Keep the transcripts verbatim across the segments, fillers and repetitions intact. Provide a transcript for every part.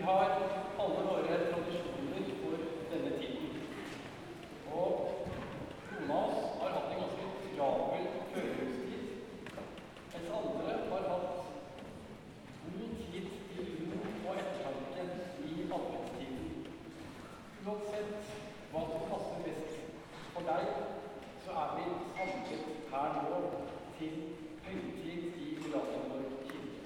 har alle våre tradisjoner for denne tiden. Og noen av oss har hatt en ganske travel førjulstid, mens andre har hatt god tid til ro og ettertanke i adventstiden. Uansett hva som passer best for deg, så er vi samlet her nå til høytid i Gulatenborg kirke.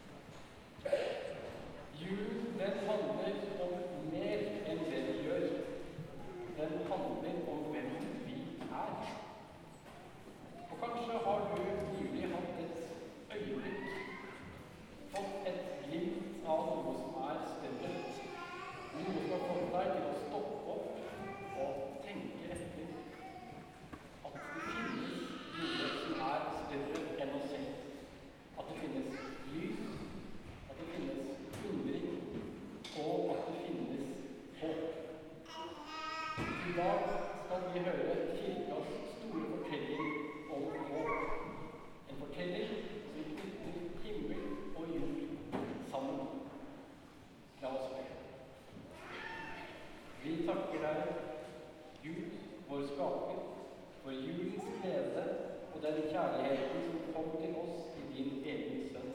Julen, den handler om mer enn det vi gjør. Den handler om hvem vi er. Og kanskje har du nylig hatt et øyeblikk, fått et glimt av noe som er større, noe som har fått deg til å stoppe opp og tenke etter at det finnes noe som er større enn oss selv. At det finnes lys, at det finnes undring, og at det finnes håp. I dag skal vi høre kirkas store fortelling om håp. En fortelling som knytter himmel og jord sammen. La oss be. Vi takker deg, Gud, vår skaper, for julens glede og den kjærligheten som kom til oss i din egen sønn.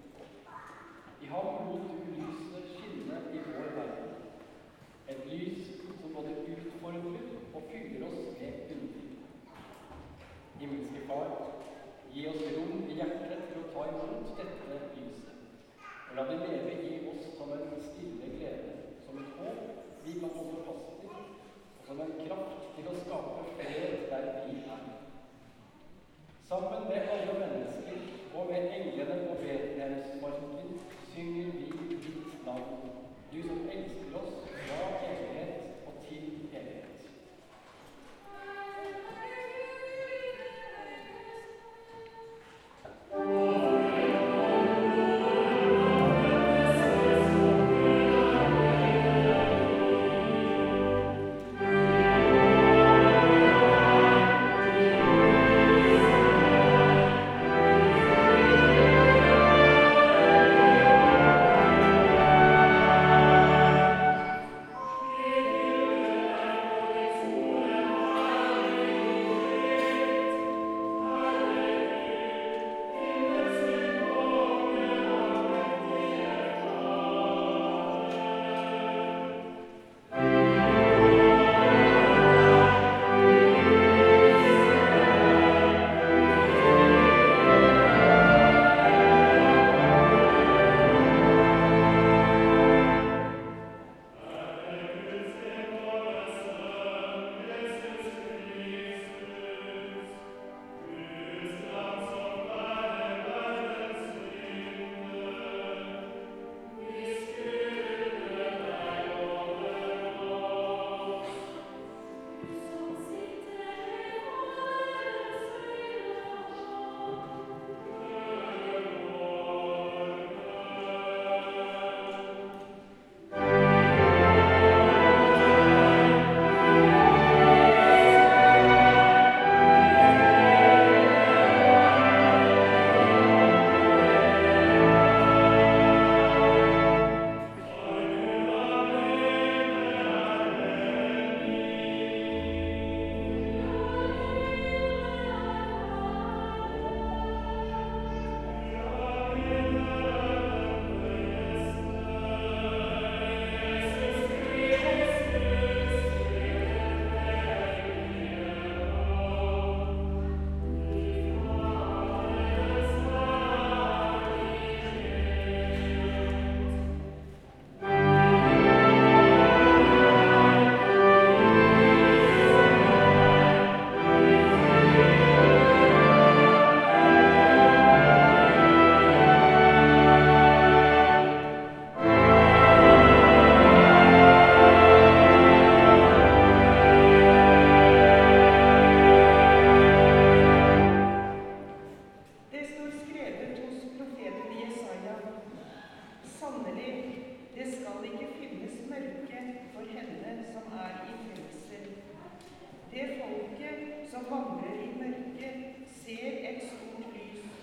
I ham lot du lyset skinne i vår verden. Et lys som både utfordrer og fyller oss med undring. Himmelske Far, gi oss rom i hjertet til å ta imot dette lyset. Og la det leve i oss som en stille glede, som et håp vi kan holde fast i, og som en kraft til å skape fred der vi er. Sammen med alle mennesker og med englene på Betlehemsmarken synger vi ditt navn, du som elsker oss fra evighet og til evighet.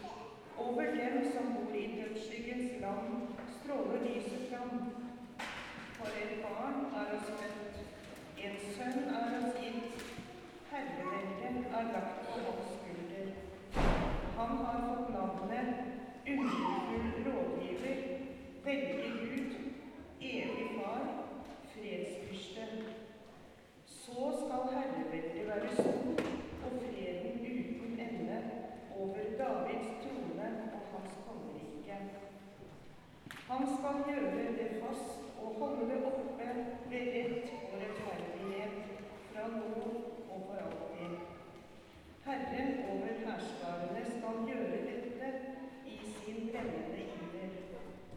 Over dem som bor i dødsskyggens land, stråler lyset fram. For et barn er oss født, en sønn er oss gitt, herreveldet er lagt på hans skulder. Han har fått navnet Underfull rådgiver, veldig Gud, evig far, fredsfyrste. Så skal herreveldet være stort, og freden uten ende over Davids trone og hans kongerike. Han skal gjøre det fast og holde det oppe ved rett og rettferdighet fra nå og for alltid. Herren over hærskarene skal gjøre dette i sin brennende iver.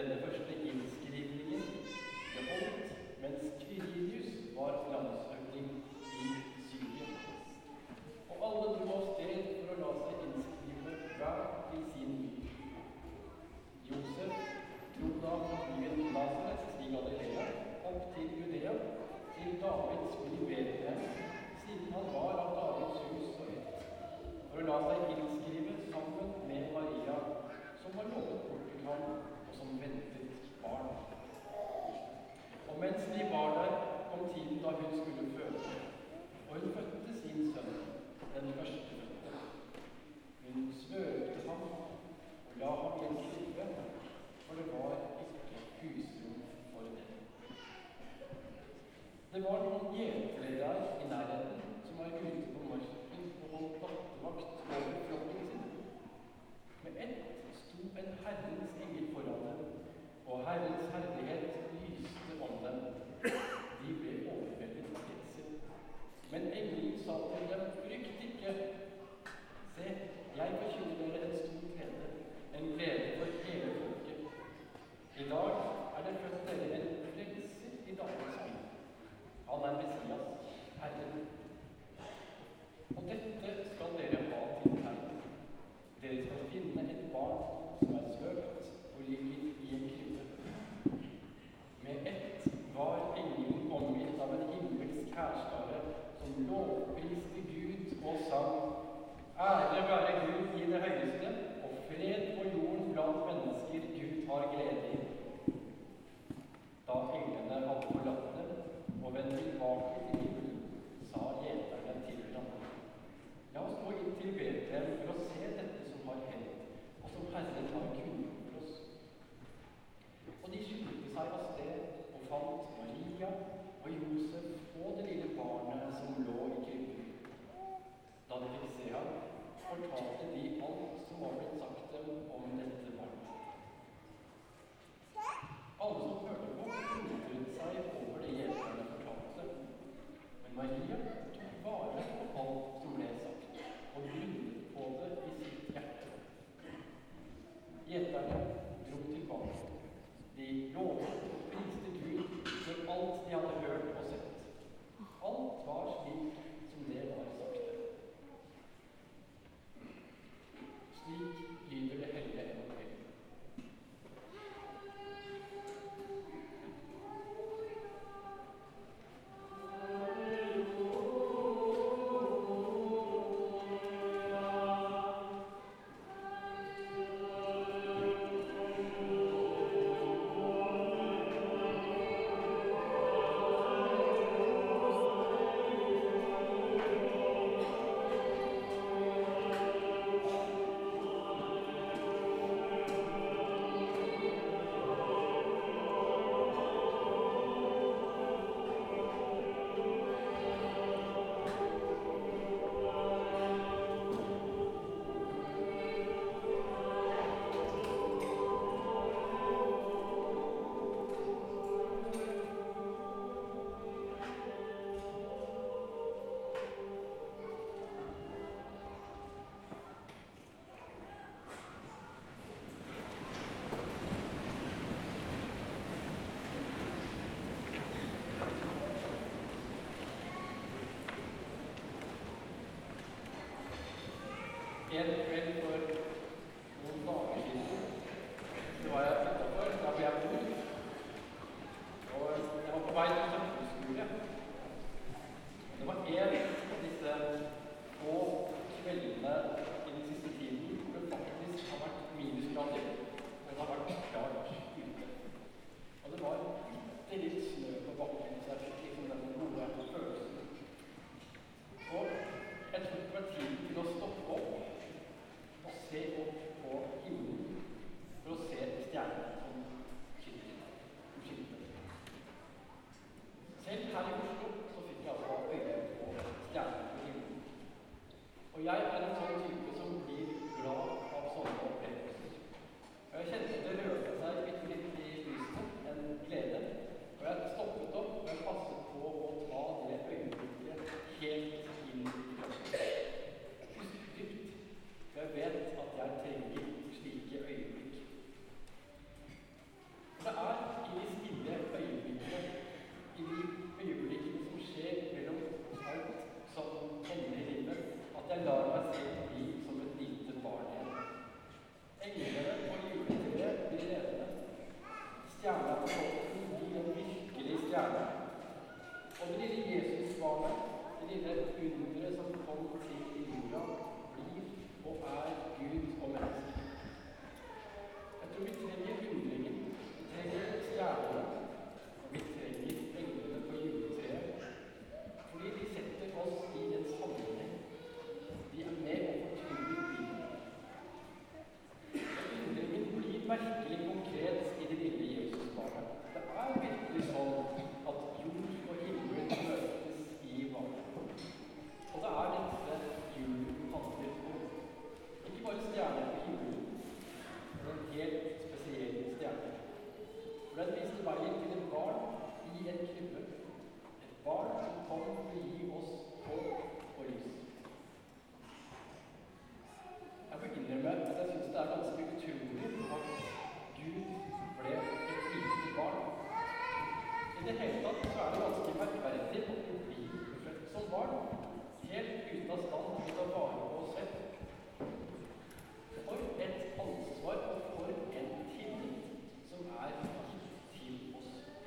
Denne første innskrivningen ble holdt mens Quirinius var landshøvding i Syria. Og alle dro av sted for å la seg innskrive hver i sin by. Josef dro da fra byen Nazaret i Galilea opp til Judea, til Davids by Betlehem, siden han var av Davids hus og ett, for å la seg innskrive sammen med Maria, som var lovet bort til ham, og som ventet barn. Og mens de var der, kom tiden da hun skulle føde, og hun fødte sin sønn, den førstefødte. Hun svøpte ham og la ham i en krybbe, for det var ikke husrom for dem. Det var noen gjetere der i nærheten som var ute på marken og holdt nattevakt over flokken sin. Med ett sto en Herrens engel foran dem, og Herrens herlighet lyste om dem. De ble overveldet av redsel. Men engelen sa til dem, frykt ikke. Se, jeg forkynner dere en stor glede, en glede for hele folket. I dag er det født dere en frelser i Davids by. Han er Messias, Herren. Og dette skal dere ha til tegn. Dere skal finne et barn som er svøpt og ligger i en krybbe. Med ett var engelen omgitt av en himmelsk hærskare som lovpriste Gud og sang: Ære være Gud i det høyeste, og fred på jorden blant mennesker Gud har glede i. Da englene hadde forlatt dem og vendt tilbake til himmelen, sa gjeterne til ham: La oss gå inn til Betlehem for å se dette som har hendt, og som Herren har kunngjort for oss. Og de skyndte seg av sted og fant Maria og Josef og det lille barnet som lå i krybben. Da de fikk se ham, fortalte de alt som var blitt sagt dem om dette barnet. Alle som hørte på, undret seg over det gjeterne fortalte. Men Maria tok vare på alt som ble sagt, og grunnet på det i sitt hjerte. Gjeterne dro tilbake. De lovet og priste Gud for alt de hadde hørt og sett. Alt var slik som det var sagt dem. Slik lyder det hellige evangeliet. En kveld for noen dager siden så var jeg utenfor, da ble jeg bor. Og jeg var på vei til søndagsskole. Det var en av disse få kveldene i den siste tiden hvor det faktisk har vært minusgrader, og det har vært klart ute. Og det var litt, litt snø på bakken, så jeg fikk liksom denne gode følelsen. Og jeg tok meg tid til å stoppe opp og se opp på himmelen for å se stjernene som skinner. Selv her i Oslo så fikk jeg altså øye på stjernene på himmelen. Og jeg er en sånn type som blir glad av sånne opplevelser. Og jeg kjente det rørte seg litt, litt i lyset, en glede. Og jeg stoppet opp og jeg passet på å ta det øyeblikket helt inn i kroppen. Husk dypt. Jeg vet at jeg stjerne på himmelen, en helt spesiell stjerne. For den viste veien til et barn i en krybbe, et barn som kom for å gi oss håp og lys. Jeg må innrømme at jeg synes det er ganske utrolig at Gud ble et lite barn. I det hele tatt så er det ganske merkverdig at vi blir født som barn, helt uten av stand til å ta vare på oss selv. For et ansvar og for en tillit som er gitt til oss.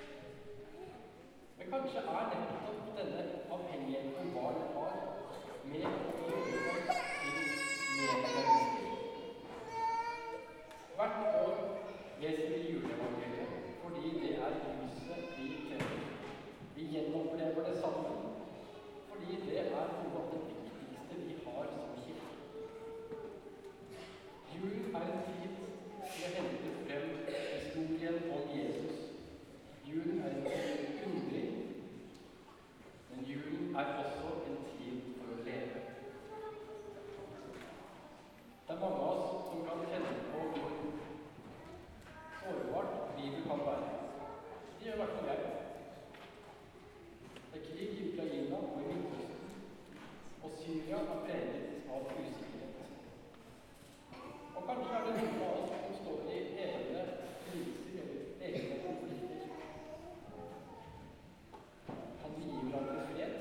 Men kanskje er nettopp denne avhengigheten barn har med å gjøre oss til medmennesker. Hvert år leser vi juleevangeliet fordi det er lyset vi tenner. Vi gjenopplever det sammen fordi det er noe av det viktigste vi har som kirke. Jul er en tid til å hente frem historien om Jesus. Julen er en tid for undring, men julen er også en tid for å leve. Det er mange av oss som kan kjenne på hvor sårbart livet kan være. Det gjør i hvert fall jeg. Det er krig i Ukraina og i Midtøsten, og Syria er preget av usikkerhet. Og kanskje er det noen av oss som står i egne kriser eller egne konflikter. Kan vi gi hverandre fred?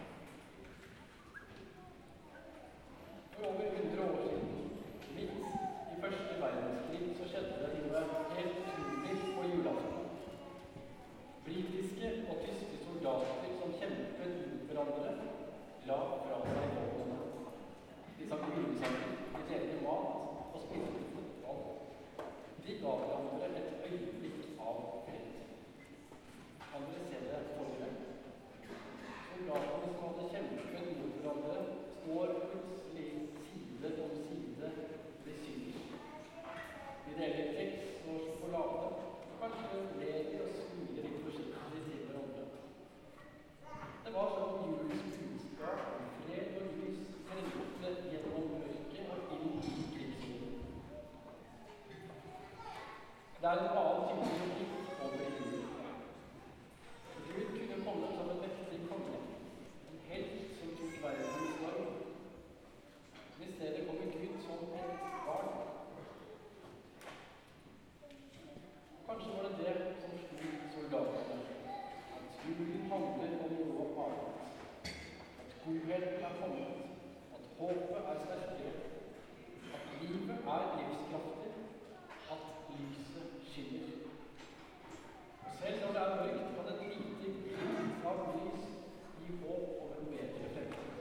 For over hundre år siden, midt i første verdenskrig, så skjedde det noe helt utrolig på julaften. Britiske og tyske soldater som kjempet mot hverandre, la fra seg våpnene. De sang julesanger, de delte mat og spilte fotball. De ga hverandre et øyeblikk av fred. Kan dere se det for dere? Soldatene som hadde kjempet mot hverandre, står plutselig side om side ved synger. De deler kjeks og sjokolade, og kanskje ler de og smiler litt forsiktig til hverandre. Det var som julens budskap om fred og lys trengte gjennom mørket og inn i krigssonen. Det er en annen type logikk over julen. Gud kunne komme som en mektig konge, en helt som tok verden i storm. I stedet kommer Gud som et barn. Kanskje var det det som slo soldatene, at julen handler om noe annet. At godheten er kommet, at håpet er sterkere, at livet er livskraftig, at lyset skinner. Og selv når det er mørkt, kan et lite glimt av lys gi håp om en bedre fremtid.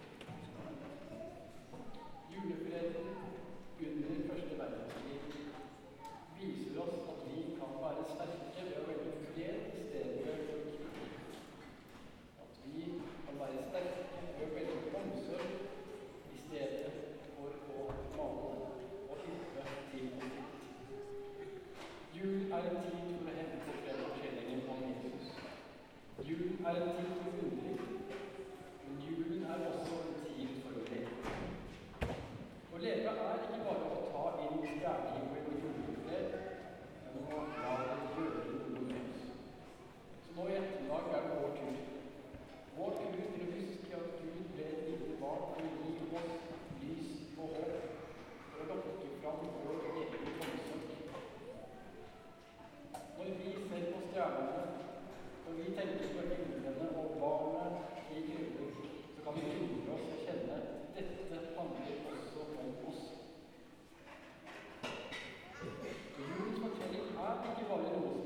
Julefreden under første verdenskrig viser oss at vi kan være sterke ved å velge fred i stedet for krig. At vi kan være sterke ved å velge omsorg i stedet for å male og yppe til konflikt. Jul er en tid for å hente frem fortellingen om Jesus. Julen er en tid for undring, men julen er også en tid for å leve. Å leve er ikke bare å ta inn stjernehimmel og julefred, men å la det gjøre noe med oss. Så nå i ettermiddag er det vår tur. Vår tur til å huske at Gud ble et lite barn for å gi oss lys og håp, for å lokke fram vår egen omsorg. Når vi ser på stjernene, når vi tenker på himlene og barnet i krybben, så kan vi roe oss og kjenne at dette handler også om oss. Julens fortelling er ikke bare noe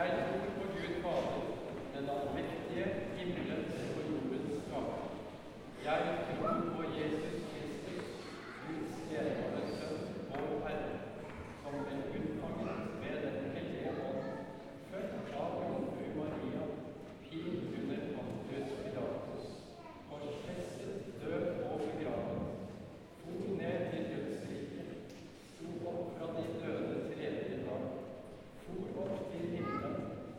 Jeg tror på Gud Fader, den allmektige, himmelens og jordens skaper. Jeg tror på Jesus Kristus, Guds enbårne Sønn, vår Herre, som ble unnfanget ved Den hellige ånd, født av jomfru Maria, pint under Pontius Pilatus, korsfestet, død og begravet, for ned til dødsriket, sto opp fra de døde tredje dag, for opp til himmelen,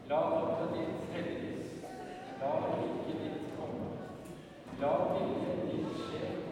La navnet ditt helliges. La riket ditt komme. La viljen din skje